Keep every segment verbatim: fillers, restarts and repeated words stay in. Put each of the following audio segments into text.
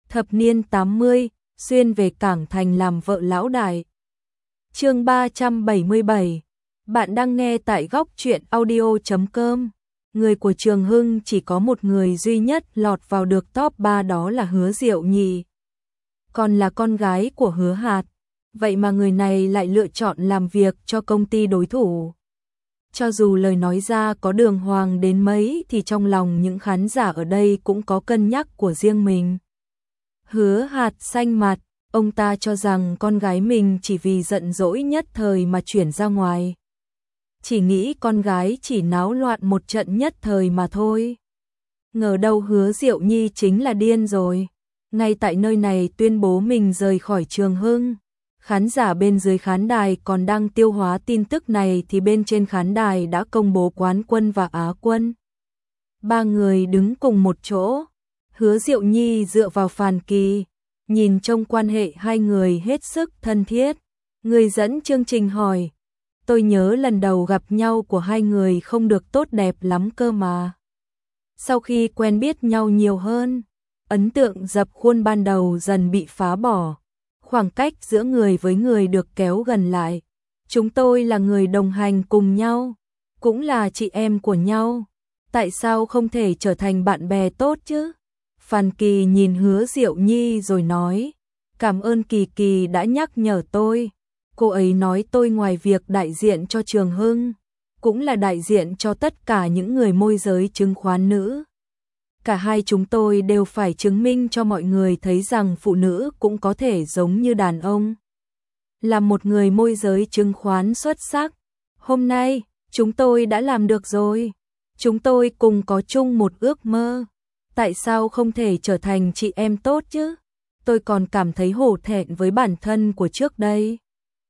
Thập niên tám mươi, xuyên về Cảng Thành làm vợ lão đại. Chương ba trăm bảy mươi bảy. Bạn đang nghe tại góc truyện audio chấm com. Người của Trường Hưng chỉ có một người duy nhất lọt vào được top ba, đó là Hứa Diệu Nhi. Còn là con gái của Hứa Hạt, vậy mà người này lại lựa chọn làm việc cho công ty đối thủ. Cho dù lời nói ra có đường hoàng đến mấy thì trong lòng những khán giả ở đây cũng có cân nhắc của riêng mình. Hứa Hạt xanh mặt, ông ta cho rằng con gái mình chỉ vì giận dỗi nhất thời mà chuyển ra ngoài. Chỉ nghĩ con gái chỉ náo loạn một trận nhất thời mà thôi. Ngờ đâu Hứa Diệu Nhi chính là điên rồi. Ngay tại nơi này tuyên bố mình rời khỏi Trường Hưng. Khán giả bên dưới khán đài còn đang tiêu hóa tin tức này thì bên trên khán đài đã công bố quán quân và á quân. Ba người đứng cùng một chỗ. Hứa Diệu Nhi dựa vào Phàn Kỳ, nhìn trông quan hệ hai người hết sức thân thiết. Người dẫn chương trình hỏi, tôi nhớ lần đầu gặp nhau của hai người không được tốt đẹp lắm cơ mà. Sau khi quen biết nhau nhiều hơn, ấn tượng dập khuôn ban đầu dần bị phá bỏ. Khoảng cách giữa người với người được kéo gần lại. Chúng tôi là người đồng hành cùng nhau, cũng là chị em của nhau. Tại sao không thể trở thành bạn bè tốt chứ? Phàn Kỳ nhìn Hứa Diệu Nhi rồi nói, cảm ơn Kỳ Kỳ đã nhắc nhở tôi. Cô ấy nói tôi ngoài việc đại diện cho Trường Hưng, cũng là đại diện cho tất cả những người môi giới chứng khoán nữ. Cả hai chúng tôi đều phải chứng minh cho mọi người thấy rằng phụ nữ cũng có thể giống như đàn ông. Là một người môi giới chứng khoán xuất sắc, hôm nay chúng tôi đã làm được rồi. Chúng tôi cùng có chung một ước mơ. Tại sao không thể trở thành chị em tốt chứ? Tôi còn cảm thấy hổ thẹn với bản thân của trước đây.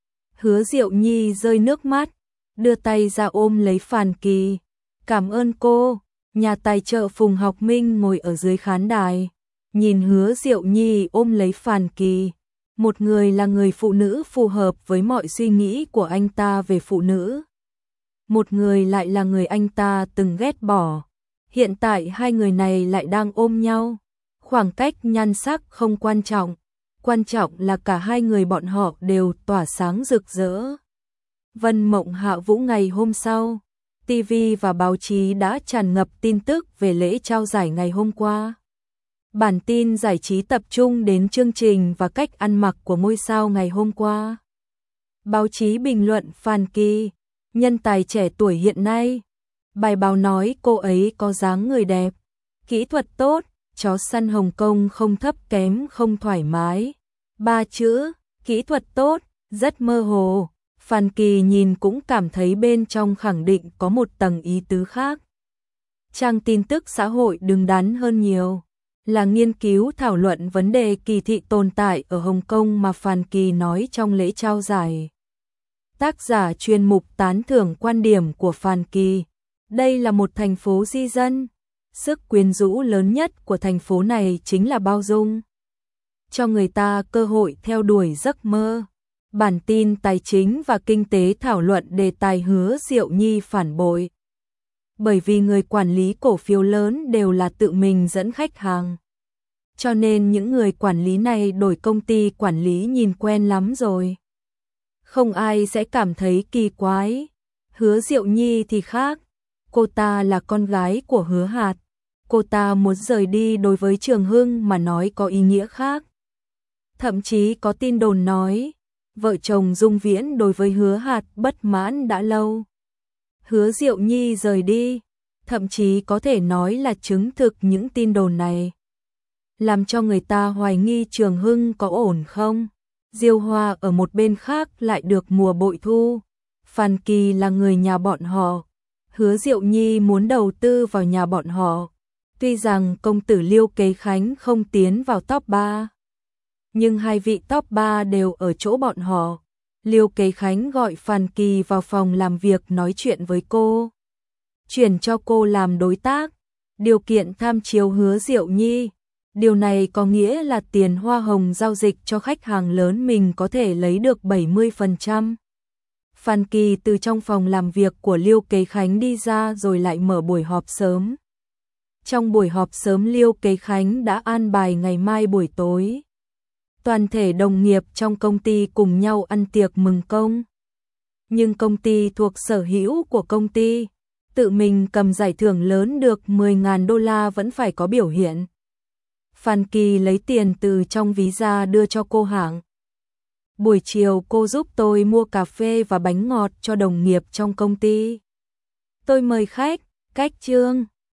Hứa Diệu Nhi rơi nước mắt, đưa tay ra ôm lấy Phàn Kỳ. Cảm ơn cô. Nhà tài trợ Phùng Học Minh ngồi ở dưới khán đài, nhìn Hứa Diệu Nhi ôm lấy Phàn Kỳ. Một người là người phụ nữ phù hợp với mọi suy nghĩ của anh ta về phụ nữ. Một người lại là người anh ta từng ghét bỏ. Hiện tại hai người này lại đang ôm nhau. Khoảng cách nhan sắc không quan trọng, quan trọng là cả hai người bọn họ đều tỏa sáng rực rỡ. Vân Mộng Hạ Vũ ngày hôm sau, ti vi và báo chí đã tràn ngập tin tức về lễ trao giải ngày hôm qua. Bản tin giải trí tập trung đến chương trình và cách ăn mặc của ngôi sao ngày hôm qua. Báo chí bình luận Phàn Kỳ, nhân tài trẻ tuổi hiện nay. Bài báo nói cô ấy có dáng người đẹp, kỹ thuật tốt, chó săn Hồng Kông không thấp kém không thoải mái. Ba chữ, kỹ thuật tốt, rất mơ hồ. Phàn Kỳ nhìn cũng cảm thấy bên trong khẳng định có một tầng ý tứ khác. Trang tin tức xã hội đứng đắn hơn nhiều, là nghiên cứu thảo luận vấn đề kỳ thị tồn tại ở Hồng Kông mà Phàn Kỳ nói trong lễ trao giải. Tác giả chuyên mục tán thưởng quan điểm của Phàn Kỳ. Đây là một thành phố di dân. Sức quyến rũ lớn nhất của thành phố này chính là bao dung, cho người ta cơ hội theo đuổi giấc mơ. Bản tin tài chính và kinh tế thảo luận đề tài Hứa Diệu Nhi phản bội. Bởi vì người quản lý cổ phiếu lớn đều là tự mình dẫn khách hàng. Cho nên những người quản lý này đổi công ty quản lý nhìn quen lắm rồi. Không ai sẽ cảm thấy kỳ quái. Hứa Diệu Nhi thì khác. Cô ta là con gái của Hứa Hạt. Cô ta muốn rời đi đối với Trường Hưng mà nói có ý nghĩa khác. Thậm chí có tin đồn nói, vợ chồng Dung Viễn đối với Hứa Hạt bất mãn đã lâu. Hứa Diệu Nhi rời đi, thậm chí có thể nói là chứng thực những tin đồn này. Làm cho người ta hoài nghi Trường Hưng có ổn không. Diêu Hoa ở một bên khác lại được mùa bội thu. Phàn Kỳ là người nhà bọn họ. Hứa Diệu Nhi muốn đầu tư vào nhà bọn họ. Tuy rằng công tử Liêu Kế Khánh không tiến vào top ba, nhưng hai vị top ba đều ở chỗ bọn họ. Liêu Kế Khánh gọi Phàn Kỳ vào phòng làm việc nói chuyện với cô, chuyển cho cô làm đối tác, điều kiện tham chiếu Hứa Diệu Nhi. Điều này có nghĩa là tiền hoa hồng giao dịch cho khách hàng lớn mình có thể lấy được bảy mươi phần trăm. Phàn Kỳ từ trong phòng làm việc của Liêu Kế Khánh đi ra rồi lại mở buổi họp sớm. Trong buổi họp sớm Liêu Kế Khánh đã an bài ngày mai buổi tối. Toàn thể đồng nghiệp trong công ty cùng nhau ăn tiệc mừng công. Nhưng công ty thuộc sở hữu của công ty, tự mình cầm giải thưởng lớn được mười nghìn đô la vẫn phải có biểu hiện. Phan Kỳ lấy tiền từ trong ví ra đưa cho cô Hạng. Buổi chiều cô giúp tôi mua cà phê và bánh ngọt cho đồng nghiệp trong công ty. Tôi mời khách, cách chương.